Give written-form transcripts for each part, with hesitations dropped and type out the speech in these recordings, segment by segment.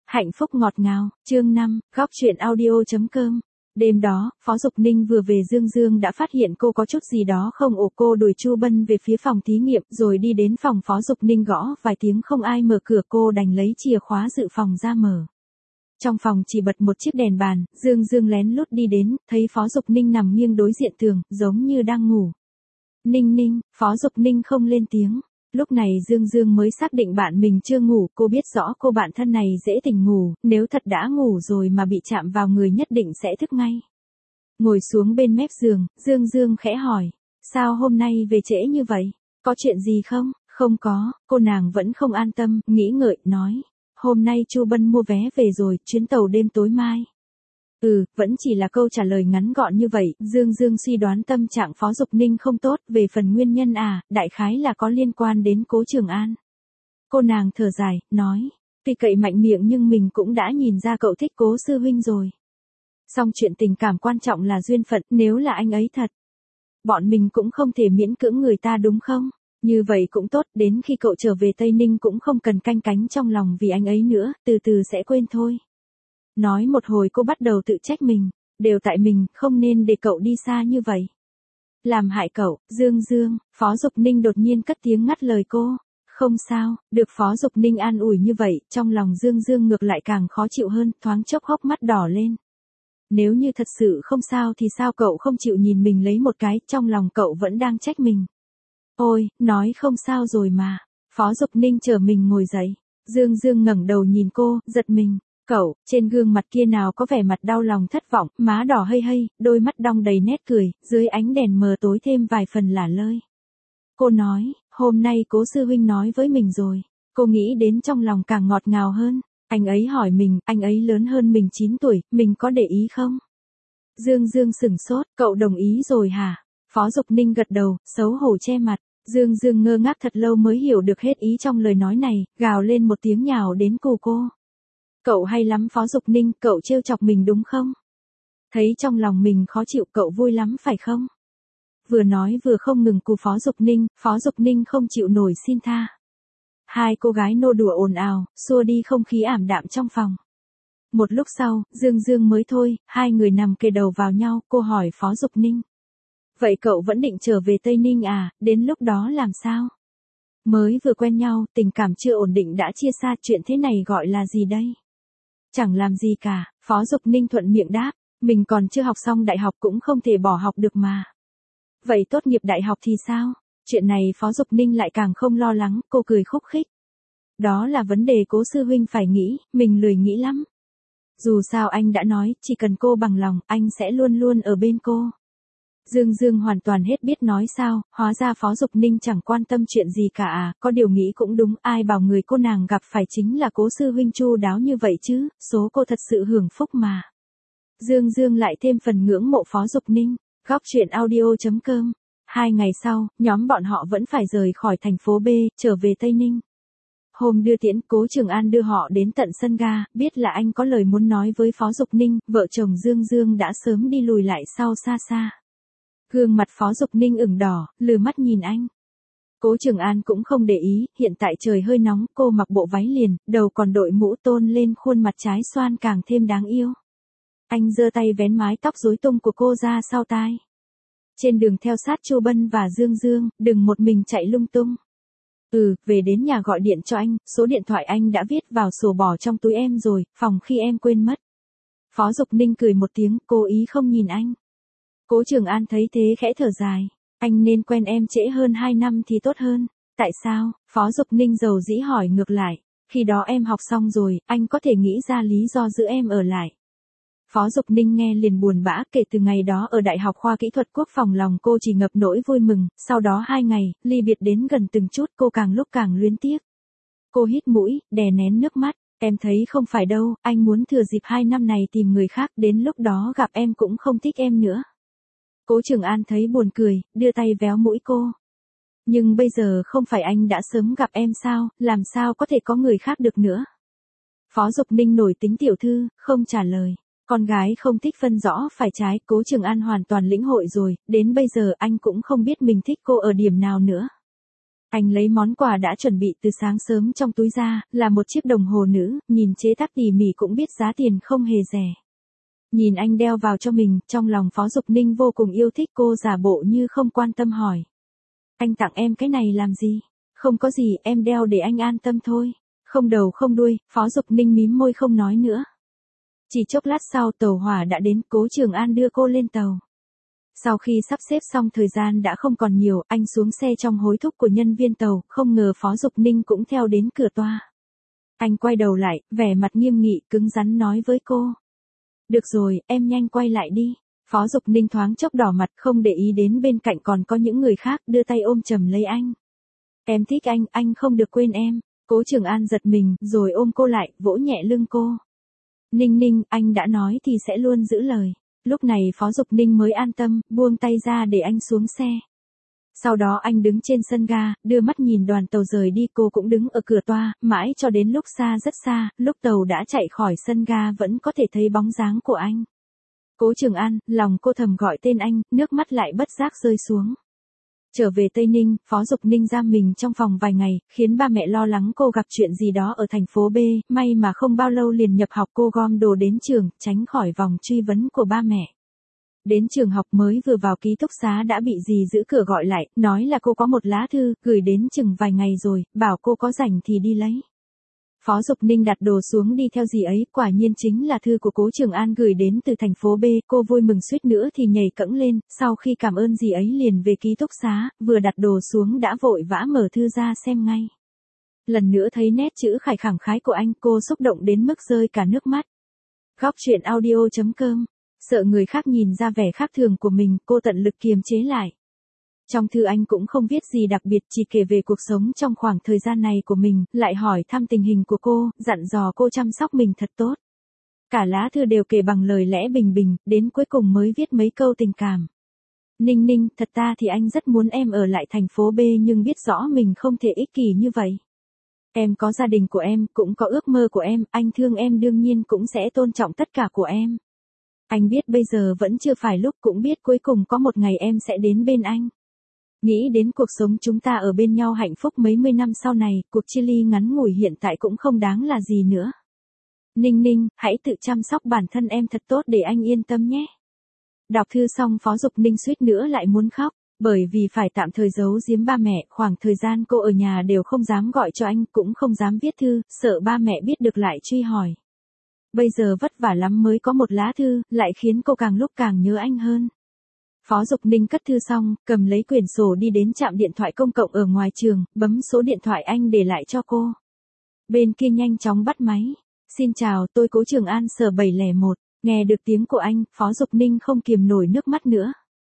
Hạnh phúc ngọt ngào, chương 5, góc truyện audio.com. Đêm đó, Phó Dục Ninh vừa về Dương Dương đã phát hiện cô có chút gì đó không ổn. Cô đuổi Chu Bân về phía phòng thí nghiệm rồi đi đến phòng Phó Dục Ninh gõ vài tiếng không ai mở cửa, cô đành lấy chìa khóa dự phòng ra mở. Trong phòng chỉ bật một chiếc đèn bàn, Dương Dương lén lút đi đến, thấy Phó Dục Ninh nằm nghiêng đối diện tường, giống như đang ngủ. Ninh Ninh, Phó Dục Ninh không lên tiếng. Lúc này Dương Dương mới xác định bạn mình chưa ngủ, cô biết rõ cô bạn thân này dễ tỉnh ngủ, nếu thật đã ngủ rồi mà bị chạm vào người nhất định sẽ thức ngay. Ngồi xuống bên mép giường, Dương Dương khẽ hỏi, sao hôm nay về trễ như vậy? Có chuyện gì không? Không có, cô nàng vẫn không an tâm, nghĩ ngợi, nói, hôm nay Chu Bân mua vé về rồi, chuyến tàu đêm tối mai. Vẫn chỉ là câu trả lời ngắn gọn như vậy, Dương Dương suy đoán tâm trạng Phó Dục Ninh không tốt, về phần nguyên nhân đại khái là có liên quan đến Cố Trường An. Cô nàng thở dài, nói, tuy cậy mạnh miệng nhưng mình cũng đã nhìn ra cậu thích Cố sư huynh rồi. Song chuyện tình cảm quan trọng là duyên phận, nếu là anh ấy thật. Bọn mình cũng không thể miễn cưỡng người ta đúng không? Như vậy cũng tốt, đến khi cậu trở về Tây Ninh cũng không cần canh cánh trong lòng vì anh ấy nữa, từ từ sẽ quên thôi. Nói một hồi cô bắt đầu tự trách mình, đều tại mình, không nên để cậu đi xa như vậy. Làm hại cậu, Dương Dương, Phó Dục Ninh đột nhiên cất tiếng ngắt lời cô. Không sao, được Phó Dục Ninh an ủi như vậy, trong lòng Dương Dương ngược lại càng khó chịu hơn, thoáng chốc hốc mắt đỏ lên. Nếu như thật sự không sao thì sao cậu không chịu nhìn mình lấy một cái, trong lòng cậu vẫn đang trách mình. Ôi, nói không sao rồi mà. Phó Dục Ninh chờ mình ngồi dậy. Dương Dương ngẩng đầu nhìn cô, giật mình. Cậu, trên gương mặt kia nào có vẻ mặt đau lòng thất vọng, má đỏ hây hây, đôi mắt đong đầy nét cười, dưới ánh đèn mờ tối thêm vài phần lả lơi. Cô nói, hôm nay Cố sư huynh nói với mình rồi. Cô nghĩ đến trong lòng càng ngọt ngào hơn. Anh ấy hỏi mình, anh ấy lớn hơn mình 9 tuổi, mình có để ý không? Dương Dương sửng sốt, cậu đồng ý rồi hả? Phó Dục Ninh gật đầu, xấu hổ che mặt. Dương Dương ngơ ngác thật lâu mới hiểu được hết ý trong lời nói này, gào lên một tiếng nhào đến cù cô. Cậu hay lắm Phó Dục Ninh, cậu trêu chọc mình đúng không? Thấy trong lòng mình khó chịu, cậu vui lắm phải không? Vừa nói vừa không ngừng cù Phó Dục Ninh không chịu nổi xin tha. Hai cô gái nô đùa ồn ào, xua đi không khí ảm đạm trong phòng. Một lúc sau, Dương Dương mới thôi, hai người nằm kề đầu vào nhau, cô hỏi Phó Dục Ninh. Vậy cậu vẫn định trở về Tây Ninh à, đến lúc đó làm sao? Mới vừa quen nhau, tình cảm chưa ổn định đã chia xa, chuyện thế này gọi là gì đây? Chẳng làm gì cả, Phó Dục Ninh thuận miệng đáp, mình còn chưa học xong đại học cũng không thể bỏ học được mà. Vậy tốt nghiệp đại học thì sao? Chuyện này Phó Dục Ninh lại càng không lo lắng, cô cười khúc khích. Đó là vấn đề Cố sư huynh phải nghĩ, mình lười nghĩ lắm. Dù sao anh đã nói, chỉ cần cô bằng lòng, anh sẽ luôn luôn ở bên cô. Dương Dương hoàn toàn hết biết nói sao, hóa ra Phó Dục Ninh chẳng quan tâm chuyện gì cả có điều nghĩ cũng đúng, ai bảo người cô nàng gặp phải chính là Cố sư huynh chu đáo như vậy chứ, số cô thật sự hưởng phúc mà. Dương Dương lại thêm phần ngưỡng mộ Phó Dục Ninh, góc truyện audio.com. 2 ngày sau, nhóm bọn họ vẫn phải rời khỏi thành phố B, trở về Tây Ninh. Hôm đưa tiễn, Cố Trường An đưa họ đến tận sân ga, biết là anh có lời muốn nói với Phó Dục Ninh, vợ chồng Dương Dương đã sớm đi lùi lại sau xa xa. Gương mặt Phó Dục Ninh ửng đỏ, lừ mắt nhìn anh. Cố Trường An cũng không để ý, hiện tại trời hơi nóng, cô mặc bộ váy liền, đầu còn đội mũ tôn lên khuôn mặt trái xoan càng thêm đáng yêu. Anh giơ tay vén mái tóc rối tung của cô ra sau tai. Trên đường theo sát Chu Bân và Dương Dương, đừng một mình chạy lung tung. Về đến nhà gọi điện cho anh, số điện thoại anh đã viết vào sổ bỏ trong túi em rồi, phòng khi em quên mất. Phó Dục Ninh cười một tiếng, cố ý không nhìn anh. Cố Trường An thấy thế khẽ thở dài, anh nên quen em trễ hơn 2 năm thì tốt hơn. Tại sao? Phó Dục Ninh dầu dĩ hỏi ngược lại, khi đó em học xong rồi, anh có thể nghĩ ra lý do giữ em ở lại. Phó Dục Ninh nghe liền buồn bã, kể từ ngày đó ở Đại học Khoa Kỹ thuật Quốc phòng lòng cô chỉ ngập nỗi vui mừng, sau đó 2 ngày, ly biệt đến gần từng chút cô càng lúc càng luyến tiếc. Cô hít mũi, đè nén nước mắt, em thấy không phải đâu, anh muốn thừa dịp 2 năm này tìm người khác, đến lúc đó gặp em cũng không thích em nữa. Cố Trường An thấy buồn cười, đưa tay véo mũi cô. Nhưng bây giờ không phải anh đã sớm gặp em sao, làm sao có thể có người khác được nữa. Phó Dục Ninh nổi tính tiểu thư, không trả lời. Con gái không thích phân rõ phải trái, Cố Trường An hoàn toàn lĩnh hội rồi, đến bây giờ anh cũng không biết mình thích cô ở điểm nào nữa. Anh lấy món quà đã chuẩn bị từ sáng sớm trong túi ra, là một chiếc đồng hồ nữ, nhìn chế tác tỉ mỉ cũng biết giá tiền không hề rẻ. Nhìn anh đeo vào cho mình, trong lòng Phó Dục Ninh vô cùng yêu thích, cô giả bộ như không quan tâm hỏi. Anh tặng em cái này làm gì? Không có gì, em đeo để anh an tâm thôi. Không đầu không đuôi, Phó Dục Ninh mím môi không nói nữa. Chỉ chốc lát sau tàu hỏa đã đến, Cố Trường An đưa cô lên tàu. Sau khi sắp xếp xong thời gian đã không còn nhiều, anh xuống xe trong hối thúc của nhân viên tàu, không ngờ Phó Dục Ninh cũng theo đến cửa toa. Anh quay đầu lại, vẻ mặt nghiêm nghị, cứng rắn nói với cô. Được rồi, em nhanh quay lại đi. Phó Dục Ninh thoáng chốc đỏ mặt, không để ý đến bên cạnh còn có những người khác, đưa tay ôm chầm lấy anh. Em thích anh không được quên em. Cố Trường An giật mình, rồi ôm cô lại, vỗ nhẹ lưng cô. Ninh Ninh, anh đã nói thì sẽ luôn giữ lời. Lúc này Phó Dục Ninh mới an tâm, buông tay ra để anh xuống xe. Sau đó anh đứng trên sân ga, đưa mắt nhìn đoàn tàu rời đi, cô cũng đứng ở cửa toa, mãi cho đến lúc xa rất xa, lúc tàu đã chạy khỏi sân ga vẫn có thể thấy bóng dáng của anh. Cố Trường An, lòng cô thầm gọi tên anh, nước mắt lại bất giác rơi xuống. Trở về Tây Ninh, Phó Dục Ninh giam mình trong phòng vài ngày, khiến ba mẹ lo lắng cô gặp chuyện gì đó ở thành phố B, may mà không bao lâu liền nhập học, cô gom đồ đến trường, tránh khỏi vòng truy vấn của ba mẹ. Đến trường học mới vừa vào ký túc xá đã bị dì giữ cửa gọi lại, nói là cô có một lá thư, gửi đến chừng vài ngày rồi, bảo cô có rảnh thì đi lấy. Phó Dục Ninh đặt đồ xuống đi theo dì ấy, quả nhiên chính là thư của Cố Trường An gửi đến từ thành phố B, cô vui mừng suýt nữa thì nhảy cẫng lên, sau khi cảm ơn dì ấy liền về ký túc xá, vừa đặt đồ xuống đã vội vã mở thư ra xem ngay. Lần nữa thấy nét chữ khải khẳng khái của anh, cô xúc động đến mức rơi cả nước mắt. Góc truyện audio.com. Sợ người khác nhìn ra vẻ khác thường của mình, cô tận lực kiềm chế lại. Trong thư anh cũng không viết gì đặc biệt, chỉ kể về cuộc sống trong khoảng thời gian này của mình, lại hỏi thăm tình hình của cô, dặn dò cô chăm sóc mình thật tốt. Cả lá thư đều kể bằng lời lẽ bình bình, đến cuối cùng mới viết mấy câu tình cảm. Ninh Ninh, thật ra thì anh rất muốn em ở lại thành phố B nhưng biết rõ mình không thể ích kỷ như vậy. Em có gia đình của em, cũng có ước mơ của em, anh thương em đương nhiên cũng sẽ tôn trọng tất cả của em. Anh biết bây giờ vẫn chưa phải lúc, cũng biết cuối cùng có một ngày em sẽ đến bên anh. Nghĩ đến cuộc sống chúng ta ở bên nhau hạnh phúc mấy mươi năm sau này, cuộc chia ly ngắn ngủi hiện tại cũng không đáng là gì nữa. Ninh Ninh, hãy tự chăm sóc bản thân em thật tốt để anh yên tâm nhé. Đọc thư xong Phó Dục Ninh suýt nữa lại muốn khóc, bởi vì phải tạm thời giấu giếm ba mẹ, khoảng thời gian cô ở nhà đều không dám gọi cho anh, cũng không dám viết thư, sợ ba mẹ biết được lại truy hỏi. Bây giờ vất vả lắm mới có một lá thư, lại khiến cô càng lúc càng nhớ anh hơn. Phó Dục Ninh cất thư xong, cầm lấy quyển sổ đi đến trạm điện thoại công cộng ở ngoài trường, bấm số điện thoại anh để lại cho cô. Bên kia nhanh chóng bắt máy. Xin chào, tôi Cố Trường An sở 701. Nghe được tiếng của anh, Phó Dục Ninh không kiềm nổi nước mắt nữa.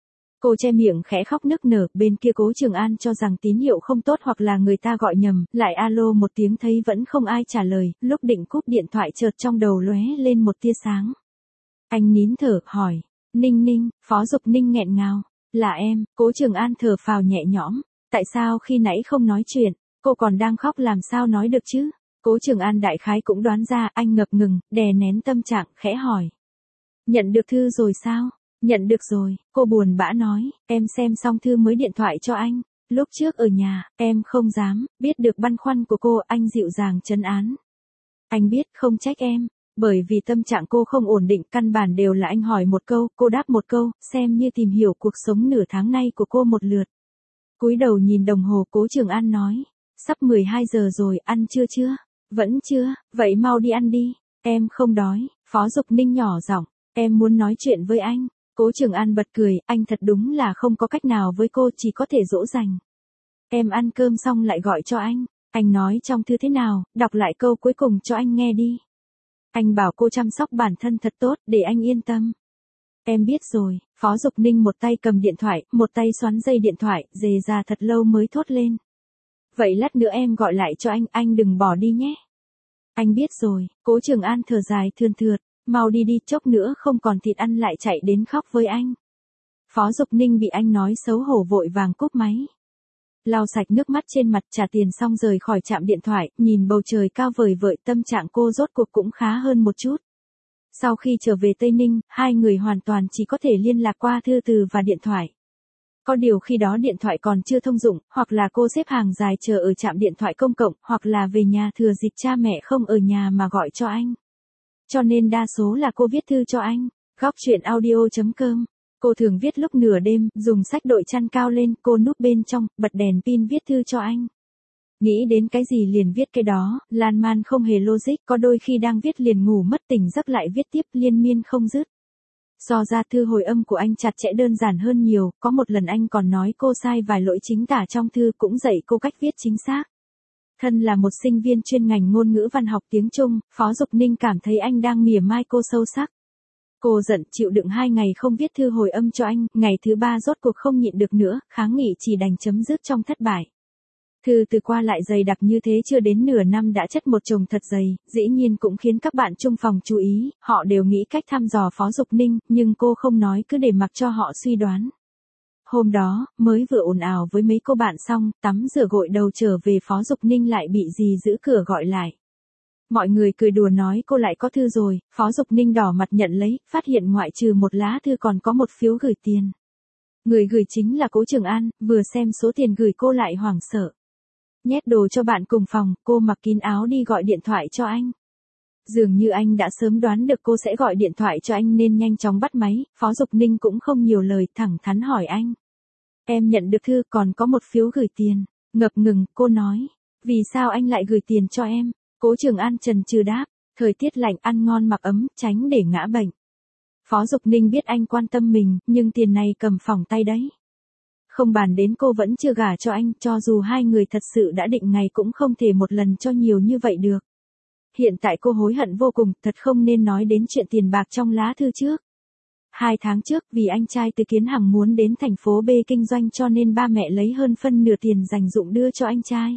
Cô che miệng khẽ khóc nức nở, bên kia Cố Trường An cho rằng tín hiệu không tốt hoặc là người ta gọi nhầm, lại alo một tiếng thấy vẫn không ai trả lời, lúc định cúp điện thoại chợt trong đầu lóe lên một tia sáng. Anh nín thở, hỏi. Ninh Ninh, Phó Dục Ninh nghẹn ngào. Là em, Cố Trường An thở phào nhẹ nhõm. Tại sao khi nãy không nói chuyện, cô còn đang khóc làm sao nói được chứ? Cố Trường An đại khái cũng đoán ra, anh ngập ngừng, đè nén tâm trạng, khẽ hỏi. Nhận được thư rồi sao? Nhận được rồi, cô buồn bã nói, em xem xong thư mới điện thoại cho anh. Lúc trước ở nhà, em không dám, biết được băn khoăn của cô, anh dịu dàng trấn an. Anh biết, không trách em. Bởi vì tâm trạng cô không ổn định, căn bản đều là anh hỏi một câu, cô đáp một câu, xem như tìm hiểu cuộc sống nửa tháng nay của cô một lượt. Cúi đầu nhìn đồng hồ, Cố Trường An nói, sắp 12 giờ rồi, ăn trưa chưa? Vẫn chưa, vậy mau đi ăn đi, em không đói. Phó Dục Ninh nhỏ giọng, em muốn nói chuyện với anh. Cố Trường An bật cười, anh thật đúng là không có cách nào với cô, chỉ có thể dỗ dành. Em ăn cơm xong lại gọi cho anh. Anh nói trong thư thế nào, đọc lại câu cuối cùng cho anh nghe đi. Anh bảo cô chăm sóc bản thân thật tốt, để anh yên tâm. Em biết rồi. Phó Dục Ninh một tay cầm điện thoại, một tay xoắn dây điện thoại, dề ra thật lâu mới thốt lên. Vậy lát nữa em gọi lại cho anh đừng bỏ đi nhé. Anh biết rồi. Cố Trường An thở dài thườn thượt, mau đi đi, chốc nữa không còn thịt ăn lại chạy đến khóc với anh. Phó Dục Ninh bị anh nói xấu hổ vội vàng cúp máy. Lau sạch nước mắt trên mặt, trả tiền xong rời khỏi trạm điện thoại, nhìn bầu trời cao vời vợi, tâm trạng cô rốt cuộc cũng khá hơn một chút. Sau khi trở về Tây Ninh, hai người hoàn toàn chỉ có thể liên lạc qua thư từ và điện thoại. Có điều khi đó điện thoại còn chưa thông dụng, hoặc là cô xếp hàng dài chờ ở trạm điện thoại công cộng, hoặc là về nhà thừa dịp cha mẹ không ở nhà mà gọi cho anh. Cho nên đa số là cô viết thư cho anh. Góc chuyện audio.com. Cô thường viết lúc nửa đêm, dùng sách đội chăn cao lên, cô núp bên trong, bật đèn pin viết thư cho anh. Nghĩ đến cái gì liền viết cái đó, lan man không hề logic, có đôi khi đang viết liền ngủ mất tỉnh giấc lại viết tiếp liên miên không dứt. So ra thư hồi âm của anh chặt chẽ đơn giản hơn nhiều, có một lần anh còn nói cô sai vài lỗi chính tả trong thư cũng dạy cô cách viết chính xác. Thân là một sinh viên chuyên ngành ngôn ngữ văn học tiếng Trung, Phó Dục Ninh cảm thấy anh đang mỉa mai cô sâu sắc. Cô giận chịu đựng 2 ngày không viết thư hồi âm cho anh, ngày thứ 3 rốt cuộc không nhịn được nữa, kháng nghị chỉ đành chấm dứt trong thất bại. Thư từ qua lại dày đặc như thế chưa đến nửa năm đã chất một chồng thật dày, dĩ nhiên cũng khiến các bạn chung phòng chú ý, họ đều nghĩ cách thăm dò Phó Dục Ninh, nhưng cô không nói cứ để mặc cho họ suy đoán. Hôm đó, mới vừa ồn ào với mấy cô bạn xong, tắm rửa gội đầu trở về Phó Dục Ninh lại bị dì giữ cửa gọi lại. Mọi người cười đùa nói cô lại có thư rồi, Phó Dục Ninh đỏ mặt nhận lấy, phát hiện ngoại trừ một lá thư còn có một phiếu gửi tiền. Người gửi chính là Cố Trường An, vừa xem số tiền gửi cô lại hoảng sợ. Nhét đồ cho bạn cùng phòng, cô mặc kín áo đi gọi điện thoại cho anh. Dường như anh đã sớm đoán được cô sẽ gọi điện thoại cho anh nên nhanh chóng bắt máy, Phó Dục Ninh cũng không nhiều lời thẳng thắn hỏi anh. Em nhận được thư còn có một phiếu gửi tiền. Ngập ngừng, cô nói. Vì sao anh lại gửi tiền cho em? Cố Trường An chần chừ đáp. Thời tiết lạnh ăn ngon mặc ấm, tránh để ngã bệnh. Phó Dục Ninh biết anh quan tâm mình, nhưng tiền này cầm phỏng tay đấy. Không bàn đến cô vẫn chưa gả cho anh, cho dù hai người thật sự đã định ngày cũng không thể một lần cho nhiều như vậy được. Hiện tại cô hối hận vô cùng, thật không nên nói đến chuyện tiền bạc trong lá thư trước. 2 tháng trước, vì anh trai Từ Kiến Hằng muốn đến thành phố B kinh doanh cho nên ba mẹ lấy hơn phân nửa tiền dành dụm đưa cho anh trai.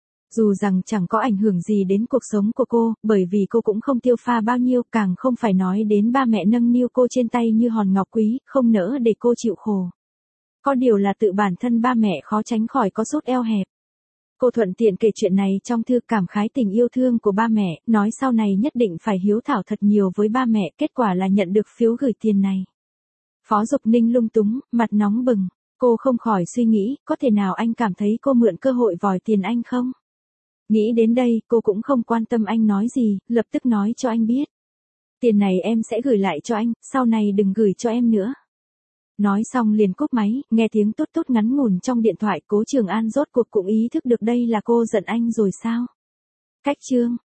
Dù rằng chẳng có ảnh hưởng gì đến cuộc sống của cô, bởi vì cô cũng không tiêu pha bao nhiêu, càng không phải nói đến ba mẹ nâng niu cô trên tay như hòn ngọc quý, không nỡ để cô chịu khổ. Có điều là tự bản thân ba mẹ khó tránh khỏi có sút eo hẹp. Cô thuận tiện kể chuyện này trong thư cảm khái tình yêu thương của ba mẹ, nói sau này nhất định phải hiếu thảo thật nhiều với ba mẹ, kết quả là nhận được phiếu gửi tiền này. Phó Dục Ninh lung túng, mặt nóng bừng, cô không khỏi suy nghĩ, có thể nào anh cảm thấy cô mượn cơ hội vòi tiền anh không? Nghĩ đến đây, cô cũng không quan tâm anh nói gì, lập tức nói cho anh biết. Tiền này em sẽ gửi lại cho anh, sau này đừng gửi cho em nữa. Nói xong liền cúp máy, nghe tiếng tút tút ngắn ngủn trong điện thoại, Cố Trường An rốt cuộc cũng ý thức được đây là cô giận anh rồi sao? Cách chương